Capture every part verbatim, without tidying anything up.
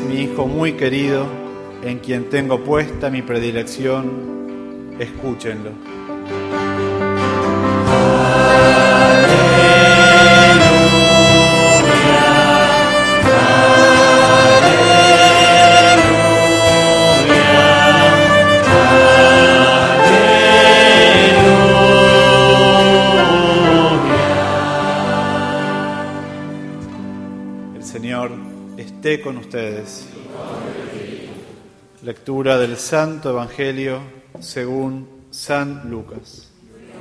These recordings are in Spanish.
mi Hijo muy querido, en quien tengo puesta mi predilección. Escúchenlo. Esté con ustedes. Lectura del Santo Evangelio según San Lucas.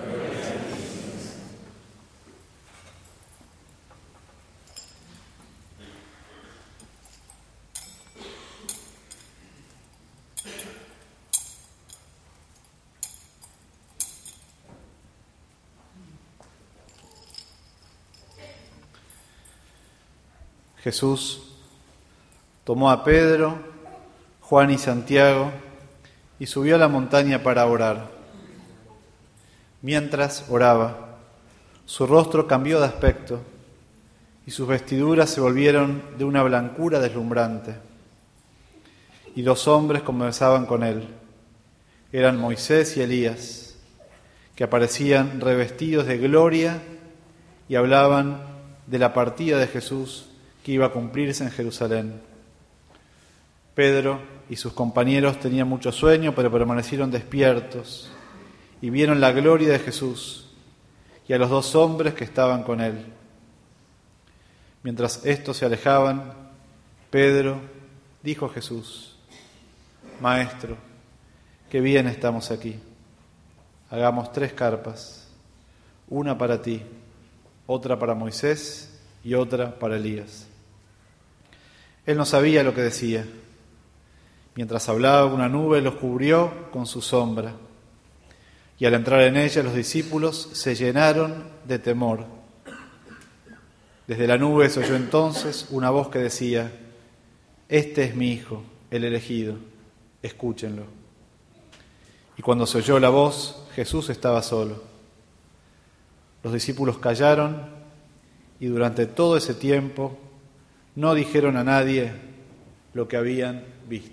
Jesús tomó a Pedro, Juan y Santiago y subió a la montaña para orar. Mientras oraba, su rostro cambió de aspecto y sus vestiduras se volvieron de una blancura deslumbrante. Y los hombres conversaban con él. Eran Moisés y Elías, que aparecían revestidos de gloria y hablaban de la partida de Jesús que iba a cumplirse en Jerusalén. Pedro y sus compañeros tenían mucho sueño, pero permanecieron despiertos y vieron la gloria de Jesús y a los dos hombres que estaban con él. Mientras estos se alejaban, Pedro dijo a Jesús: Maestro, qué bien estamos aquí. Hagamos tres carpas, una para ti, otra para Moisés y otra para Elías. Él no sabía lo que decía. Mientras hablaba, una nube los cubrió con su sombra, y al entrar en ella los discípulos se llenaron de temor. Desde la nube se oyó entonces una voz que decía: Este es mi Hijo, el elegido, escúchenlo. Y cuando se oyó la voz, Jesús estaba solo. Los discípulos callaron y durante todo ese tiempo no dijeron a nadie lo que habían visto.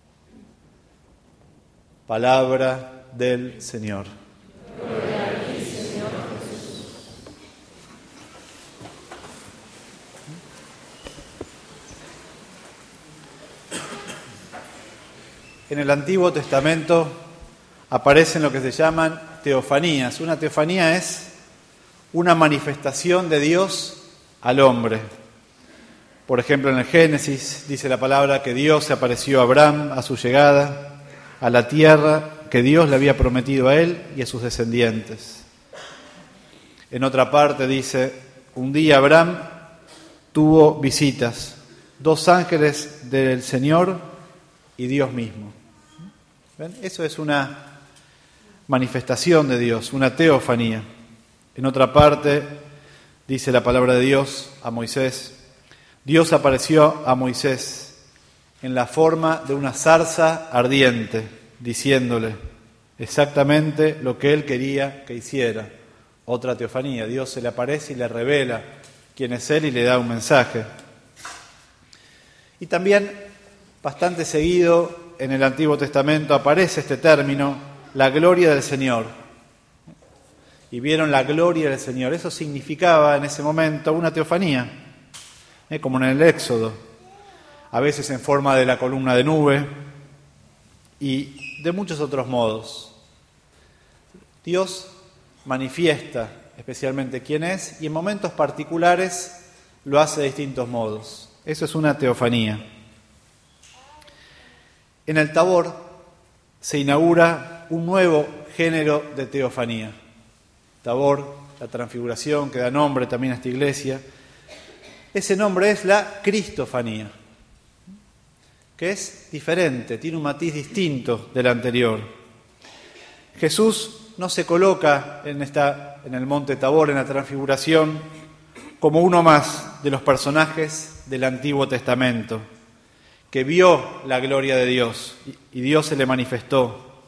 Palabra del Señor. Gloria a ti, Señor Jesús. En el Antiguo Testamento aparecen lo que se llaman teofanías. Una teofanía es una manifestación de Dios al hombre. Por ejemplo, en el Génesis dice la palabra que Dios se apareció a Abraham a su llegada a la tierra que Dios le había prometido a él y a sus descendientes. En otra parte dice: un día Abraham tuvo visitas, dos ángeles del Señor y Dios mismo. ¿Ven? Eso es una manifestación de Dios, una teofanía. En otra parte dice la palabra de Dios a Moisés: Dios apareció a Moisés en la forma de una zarza ardiente, diciéndole exactamente lo que él quería que hiciera. Otra teofanía, Dios se le aparece y le revela quién es él y le da un mensaje. Y también, bastante seguido, en el Antiguo Testamento aparece este término, la gloria del Señor. Y vieron la gloria del Señor. Eso significaba en ese momento una teofanía, ¿eh? Como en el Éxodo. A veces en forma de la columna de nube y de muchos otros modos. Dios manifiesta especialmente quién es y en momentos particulares lo hace de distintos modos. Eso es una teofanía. En el Tabor se inaugura un nuevo género de teofanía. Tabor, la transfiguración que da nombre también a esta iglesia. Ese nombre es la cristofanía, que es diferente, tiene un matiz distinto del anterior. Jesús no se coloca en, esta, en el monte Tabor, en la transfiguración, como uno más de los personajes del Antiguo Testamento, que vio la gloria de Dios y Dios se le manifestó.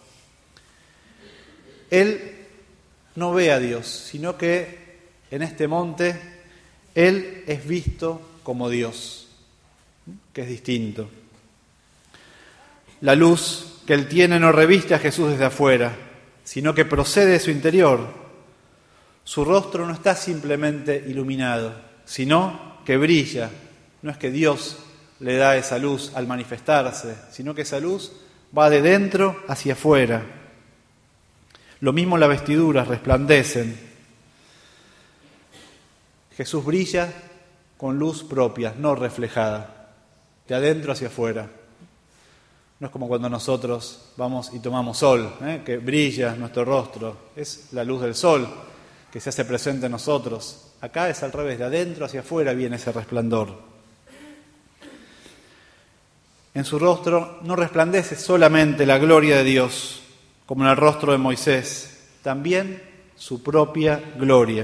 Él no ve a Dios, sino que en este monte Él es visto como Dios, que es distinto. la luz que él tiene no reviste a Jesús desde afuera, sino que procede de su interior. Su rostro no está simplemente iluminado, sino que brilla. No es que Dios le da esa luz al manifestarse, sino que esa luz va de dentro hacia afuera. Lo mismo las vestiduras resplandecen. Jesús brilla con luz propia, no reflejada, de adentro hacia afuera. No es como cuando nosotros vamos y tomamos sol, ¿eh? que brilla nuestro rostro. Es la luz del sol que se hace presente en nosotros. Acá es al revés, de adentro hacia afuera viene ese resplandor. En su rostro no resplandece solamente la gloria de Dios, como en el rostro de Moisés, también su propia gloria.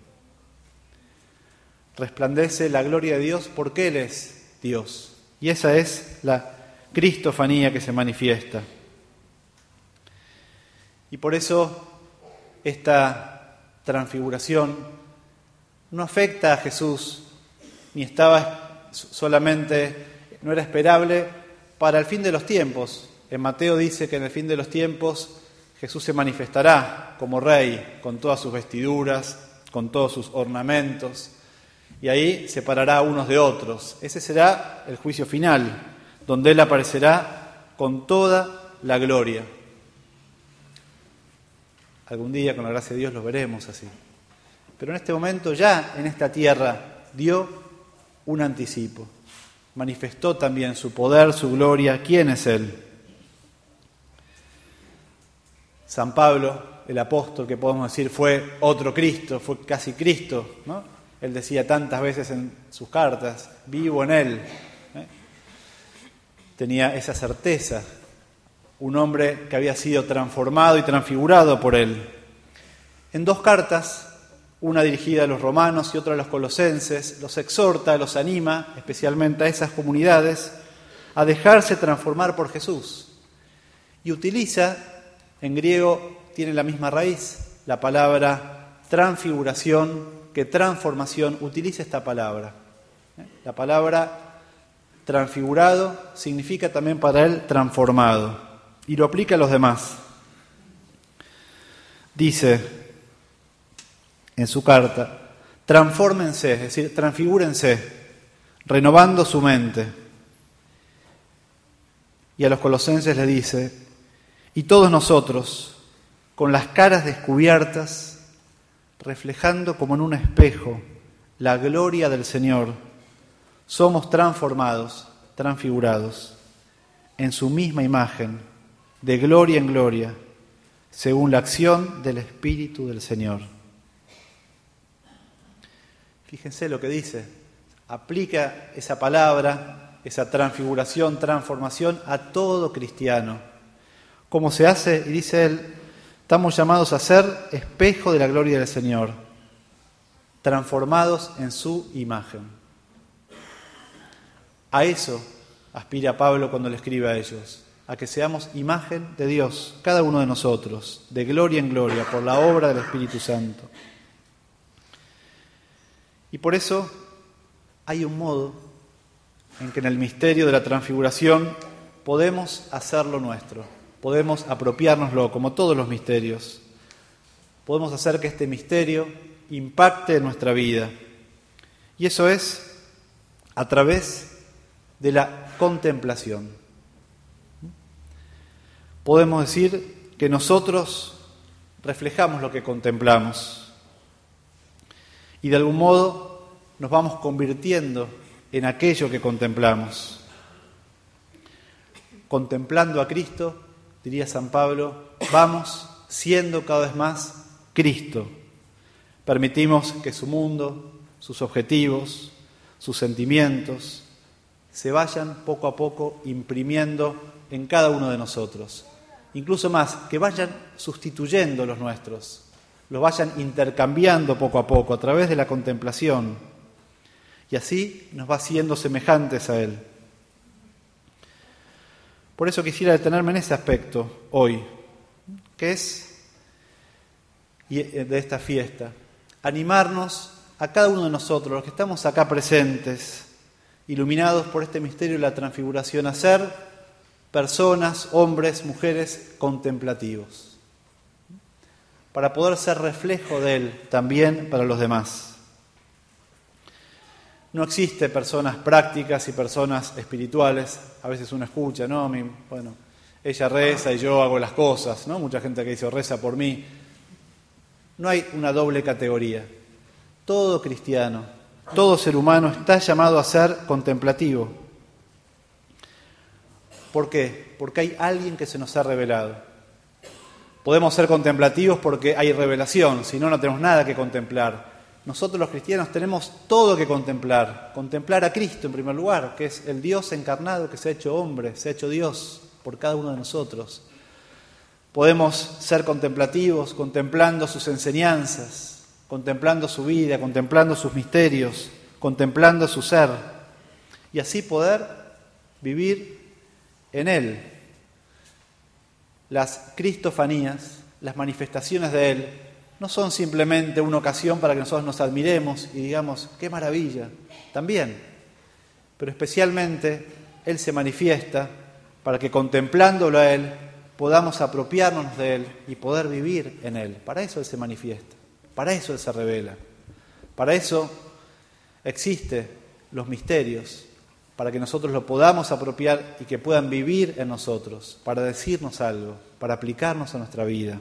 Resplandece la gloria de Dios porque Él es Dios. Y esa es la cristofanía que se manifiesta. Y por eso esta transfiguración no afecta a Jesús, ni estaba solamente, no era esperable para el fin de los tiempos. En Mateo dice que en el fin de los tiempos Jesús se manifestará como rey, con todas sus vestiduras, con todos sus ornamentos, y ahí separará a unos de otros. Ese será el juicio final, donde Él aparecerá con toda la gloria. Algún día, con la gracia de Dios, lo veremos así. Pero en este momento, ya en esta tierra, dio un anticipo. Manifestó también su poder, su gloria. ¿Quién es Él? San Pablo, el apóstol, que podemos decir fue otro Cristo, fue casi Cristo, ¿no? Él decía tantas veces en sus cartas, vivo en Él. ¿eh? Tenía esa certeza, un hombre que había sido transformado y transfigurado por Él. En dos cartas, una dirigida a los romanos y otra a los colosenses, los exhorta, los anima, especialmente a esas comunidades, a dejarse transformar por Jesús. Y utiliza, en griego tiene la misma raíz, la palabra transfiguración, que transformación, utiliza esta palabra. La palabra transfigurado significa también para él transformado, y lo aplica a los demás. Dice en su carta, transfórmense, es decir, transfigúrense, renovando su mente. Y a los colosenses le dice, y todos nosotros, con las caras descubiertas, reflejando como en un espejo la gloria del Señor, somos transformados, transfigurados, en su misma imagen, de gloria en gloria, según la acción del Espíritu del Señor. Fíjense lo que dice, aplica esa palabra, esa transfiguración, transformación a todo cristiano. ¿Cómo se hace? Y dice él, estamos llamados a ser espejo de la gloria del Señor, transformados en su imagen. A eso aspira Pablo cuando le escribe a ellos, a que seamos imagen de Dios, cada uno de nosotros, de gloria en gloria, por la obra del Espíritu Santo. Y por eso hay un modo en que en el misterio de la transfiguración podemos hacerlo nuestro, podemos apropiárnoslo como todos los misterios. Podemos hacer que este misterio impacte en nuestra vida. Y eso es a través de la contemplación. Podemos decir que nosotros reflejamos lo que contemplamos. Y de algún modo nos vamos convirtiendo en aquello que contemplamos. Contemplando a Cristo, diría San Pablo, vamos siendo cada vez más Cristo. Permitimos que su mundo, sus objetivos, sus sentimientos, se vayan poco a poco imprimiendo en cada uno de nosotros. Incluso más, que vayan sustituyendo los nuestros, los vayan intercambiando poco a poco a través de la contemplación. Y así nos va haciendo semejantes a Él. Por eso quisiera detenerme en ese aspecto hoy, que es de esta fiesta. Animarnos a cada uno de nosotros, los que estamos acá presentes, iluminados por este misterio de la transfiguración, a ser personas, hombres, mujeres contemplativos, para poder ser reflejo de Él también para los demás. No existe personas prácticas y personas espirituales. A veces uno escucha, ¿no? Mi, bueno, ella reza y yo hago las cosas, ¿no? Mucha gente que dice, reza por mí. No hay una doble categoría. Todo cristiano, todo ser humano está llamado a ser contemplativo. ¿Por qué? Porque hay alguien que se nos ha revelado. Podemos ser contemplativos porque hay revelación, si no, no tenemos nada que contemplar. Nosotros los cristianos tenemos todo que contemplar. Contemplar a Cristo en primer lugar, que es el Dios encarnado que se ha hecho hombre, se ha hecho Dios por cada uno de nosotros. Podemos ser contemplativos contemplando sus enseñanzas, contemplando su vida, contemplando sus misterios, contemplando su ser, y así poder vivir en Él. Las cristofanías, las manifestaciones de Él, no son simplemente una ocasión para que nosotros nos admiremos y digamos, ¡qué maravilla! También, pero especialmente Él se manifiesta para que contemplándolo a Él podamos apropiarnos de Él y poder vivir en Él. Para eso Él se manifiesta, para eso Él se revela, para eso existen los misterios, para que nosotros lo podamos apropiar y que puedan vivir en nosotros, para decirnos algo, para aplicarnos a nuestra vida.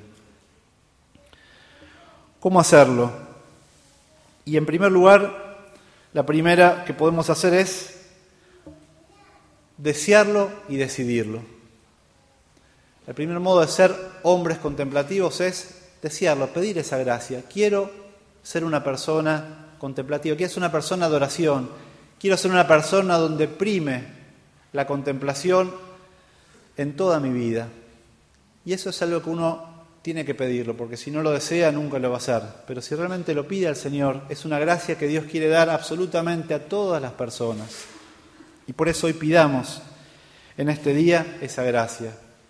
¿Cómo hacerlo? Y en primer lugar, la primera que podemos hacer es desearlo y decidirlo. El primer modo de ser hombres contemplativos es desearlo, pedir esa gracia. Quiero ser una persona contemplativa, quiero ser una persona de oración, quiero ser una persona donde prime la contemplación en toda mi vida. Y eso es algo que uno tiene que pedirlo, porque si no lo desea nunca lo va a hacer. Pero si realmente lo pide al Señor, es una gracia que Dios quiere dar absolutamente a todas las personas. Y por eso hoy pidamos en este día esa gracia.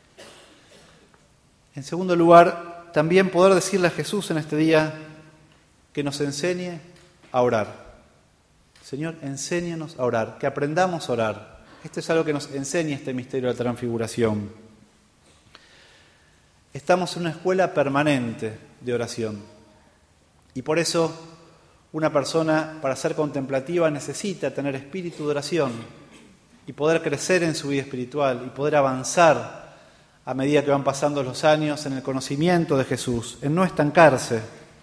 En segundo lugar, también poder decirle a Jesús en este día que nos enseñe a orar. Señor, enséñanos a orar, que aprendamos a orar. Esto es algo que nos enseña este misterio de la transfiguración. Estamos en una escuela permanente de oración. Y por eso una persona, para ser contemplativa, necesita tener espíritu de oración y poder crecer en su vida espiritual y poder avanzar a medida que van pasando los años en el conocimiento de Jesús, en no estancarse.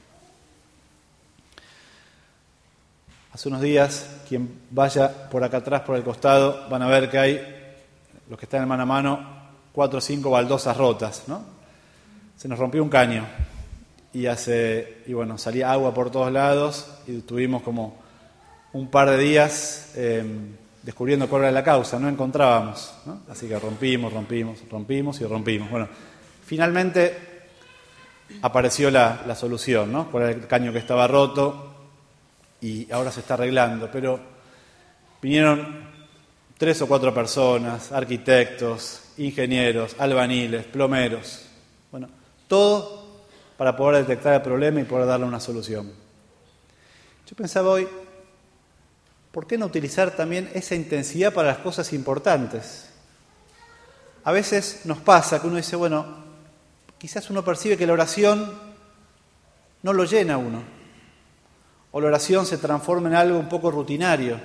Hace unos días, quien vaya por acá atrás, por el costado, van a ver que hay, los que están en mano a mano, cuatro o cinco baldosas rotas, ¿no? Se nos rompió un caño y hace y bueno salía agua por todos lados y tuvimos como un par de días eh, descubriendo cuál era la causa, no encontrábamos, ¿no? Así que rompimos, rompimos, rompimos y rompimos. Bueno, finalmente apareció la, la solución, ¿no? Por el caño que estaba roto y ahora se está arreglando, pero vinieron tres o cuatro personas, arquitectos, ingenieros, albañiles, plomeros, bueno, todo para poder detectar el problema y poder darle una solución. Yo pensaba hoy, ¿por qué no utilizar también esa intensidad para las cosas importantes? A veces nos pasa que uno dice, bueno, quizás uno percibe que la oración no lo llena a uno, o la oración se transforma en algo un poco rutinario,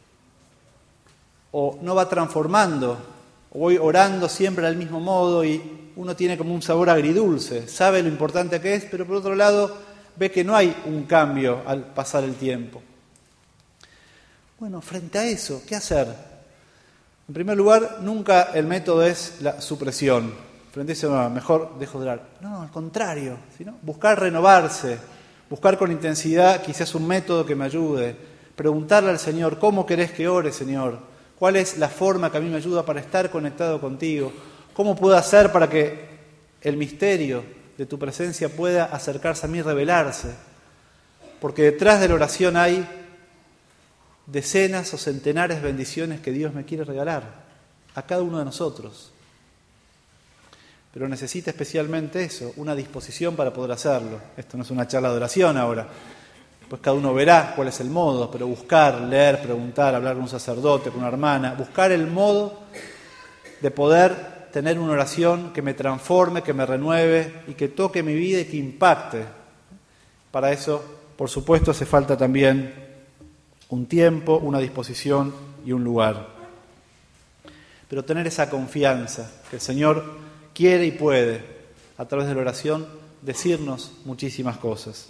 o no va transformando, o voy orando siempre al mismo modo y uno tiene como un sabor agridulce, sabe lo importante que es, pero por otro lado ve que no hay un cambio al pasar el tiempo. Bueno, frente a eso, ¿qué hacer? En primer lugar, nunca el método es la supresión. Frente a eso, no, mejor dejo de orar. No, al contrario, sino buscar renovarse, buscar con intensidad quizás un método que me ayude, preguntarle al Señor, ¿cómo querés que ore, Señor? ¿Cuál es la forma que a mí me ayuda para estar conectado contigo? ¿Cómo puedo hacer para que el misterio de tu presencia pueda acercarse a mí y revelarse? Porque detrás de la oración hay decenas o centenares de bendiciones que Dios me quiere regalar a cada uno de nosotros. Pero necesita especialmente eso, una disposición para poder hacerlo. Esto no es una charla de oración ahora. Pues cada uno verá cuál es el modo, pero buscar, leer, preguntar, hablar con un sacerdote, con una hermana, buscar el modo de poder tener una oración que me transforme, que me renueve y que toque mi vida y que impacte. Para eso, por supuesto, hace falta también un tiempo, una disposición y un lugar. Pero tener esa confianza que el Señor quiere y puede, a través de la oración, decirnos muchísimas cosas.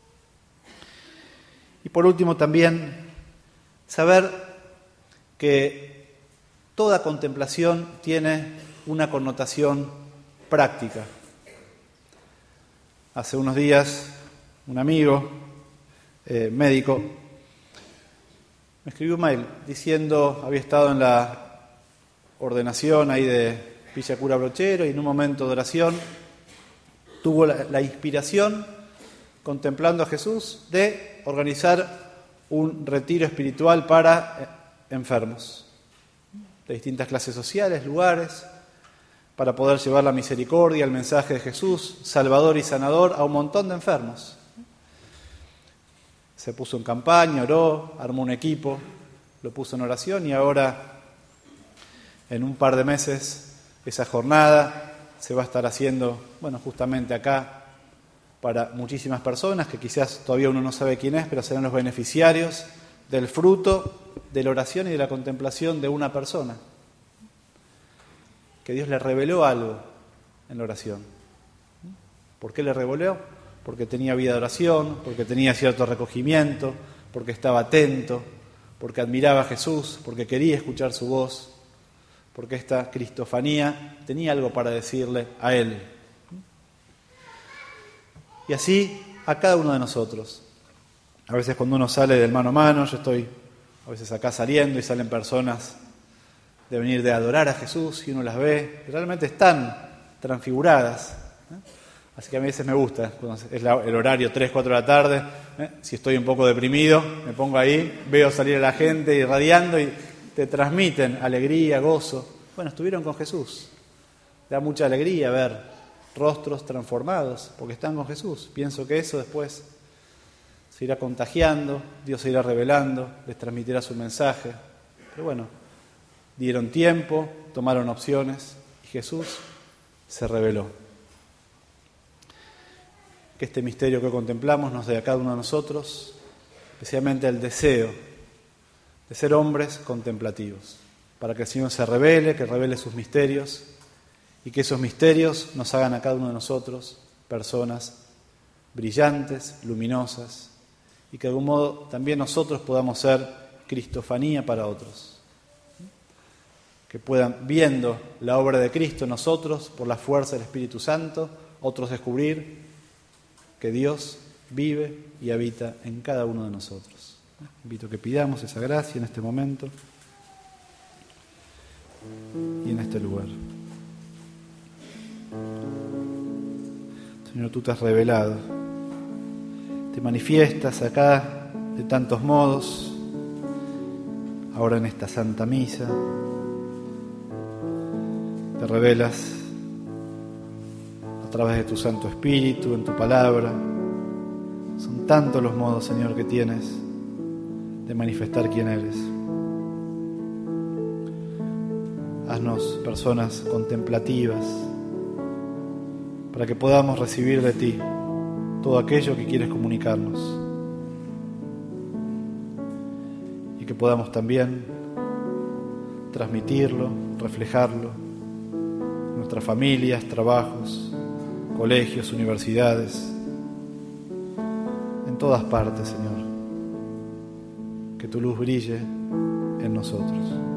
Y por último también, saber que toda contemplación tiene una connotación práctica. Hace unos días, un amigo, eh, médico, me escribió un mail diciendo, había estado en la ordenación ahí de Villa Cura Brochero y en un momento de oración tuvo la, la inspiración, contemplando a Jesús, de organizar un retiro espiritual para enfermos, de distintas clases sociales, lugares, para poder llevar la misericordia, el mensaje de Jesús, salvador y sanador, a un montón de enfermos. Se puso en campaña, oró, armó un equipo, lo puso en oración y ahora, en un par de meses, esa jornada se va a estar haciendo, bueno, justamente acá, para muchísimas personas, que quizás todavía uno no sabe quién es, pero serán los beneficiarios del fruto de la oración y de la contemplación de una persona. Que Dios le reveló algo en la oración. ¿Por qué le reveló? Porque tenía vida de oración, porque tenía cierto recogimiento, porque estaba atento, porque admiraba a Jesús, porque quería escuchar su voz, porque esta cristofanía tenía algo para decirle a Él. Y así a cada uno de nosotros. A veces cuando uno sale del mano a mano, yo estoy a veces acá saliendo y salen personas de venir de adorar a Jesús y uno las ve, y realmente están transfiguradas. ¿eh? Así que a mí a veces me gusta, cuando es la, el horario tres, cuatro de la tarde, ¿eh? si estoy un poco deprimido, me pongo ahí, veo salir a la gente irradiando y te transmiten alegría, gozo. Bueno, estuvieron con Jesús. Da mucha alegría ver rostros transformados, porque están con Jesús. Pienso que eso después se irá contagiando, Dios se irá revelando, les transmitirá su mensaje. Pero bueno, dieron tiempo, tomaron opciones y Jesús se reveló. Que este misterio que contemplamos nos dé a cada uno de nosotros, especialmente el deseo de ser hombres contemplativos, para que el Señor se revele, que revele sus misterios y que esos misterios nos hagan a cada uno de nosotros personas brillantes, luminosas, y que de algún modo también nosotros podamos ser cristofanía para otros. Que puedan, viendo la obra de Cristo en nosotros, por la fuerza del Espíritu Santo, otros descubrir que Dios vive y habita en cada uno de nosotros. Invito a que pidamos esa gracia en este momento y en este lugar. Señor, tú te has revelado, te manifiestas acá de tantos modos, ahora en esta Santa Misa, te revelas a través de tu Santo Espíritu, en tu palabra. Son tantos los modos, Señor, que tienes de manifestar quién eres. Haznos personas contemplativas, para que podamos recibir de ti todo aquello que quieres comunicarnos y que podamos también transmitirlo, reflejarlo en nuestras familias, trabajos, colegios, universidades, en todas partes, Señor. Que tu luz brille en nosotros.